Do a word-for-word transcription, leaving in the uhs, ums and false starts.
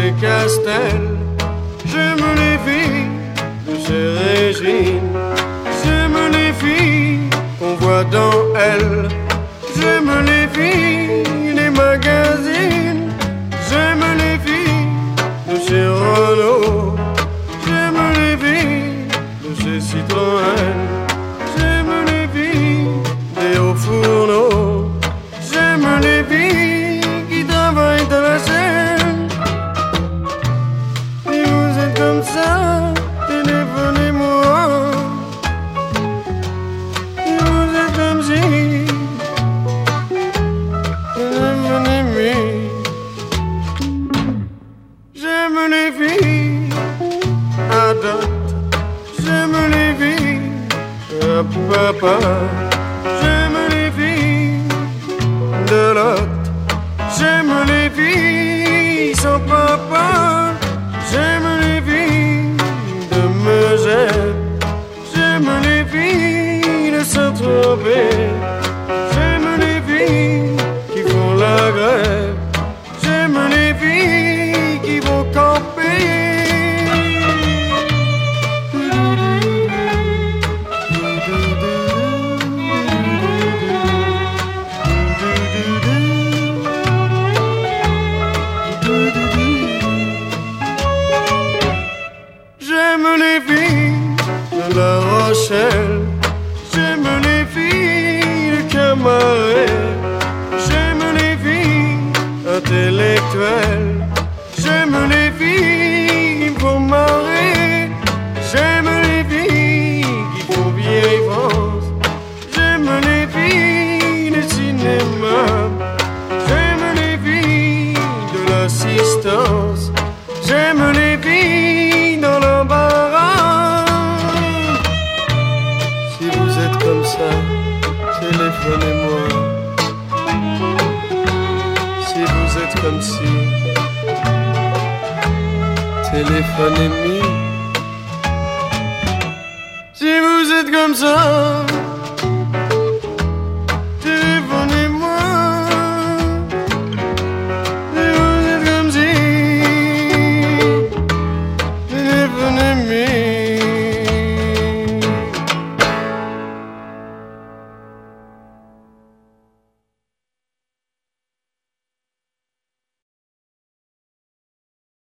chez Castel. J'aime les filles de chez Régine. J'aime les filles qu'on voit dans Elle. J'aime les filles des magazines. J'aime les filles de chez Renault. J'aime les filles de chez Citroën. J'aime les filles des hauts fourneaux. J'aime les filles qui travaillent dans la chaîne. Si vous êtes comme ça, téléphonez-moi. Si vous êtes comme si, téléphonez-moi. J'aime les filles à dot. J'aime les filles à papa. J'aime les filles de l'autre. J'aime les filles sans papa. J'aime les filles de Megève. J'aime les filles de Saint-Tropez. J'aime les filles qui font la grève. J'aime les filles qui vont camper. J'aime les filles de La Rochelle. J'aime les filles de Camaret. J'aime les filles intellectuelles. J'aime les filles qui me font marrer. J'aime les filles qui font vieille France. J'aime les filles du cinéma. J'aime les filles de l'assistance. J'aime les filles dans l'embarras. Si vous êtes comme ça, téléphonez-moi. Si vous êtes comme si, téléphonez-moi. Si vous êtes comme ça,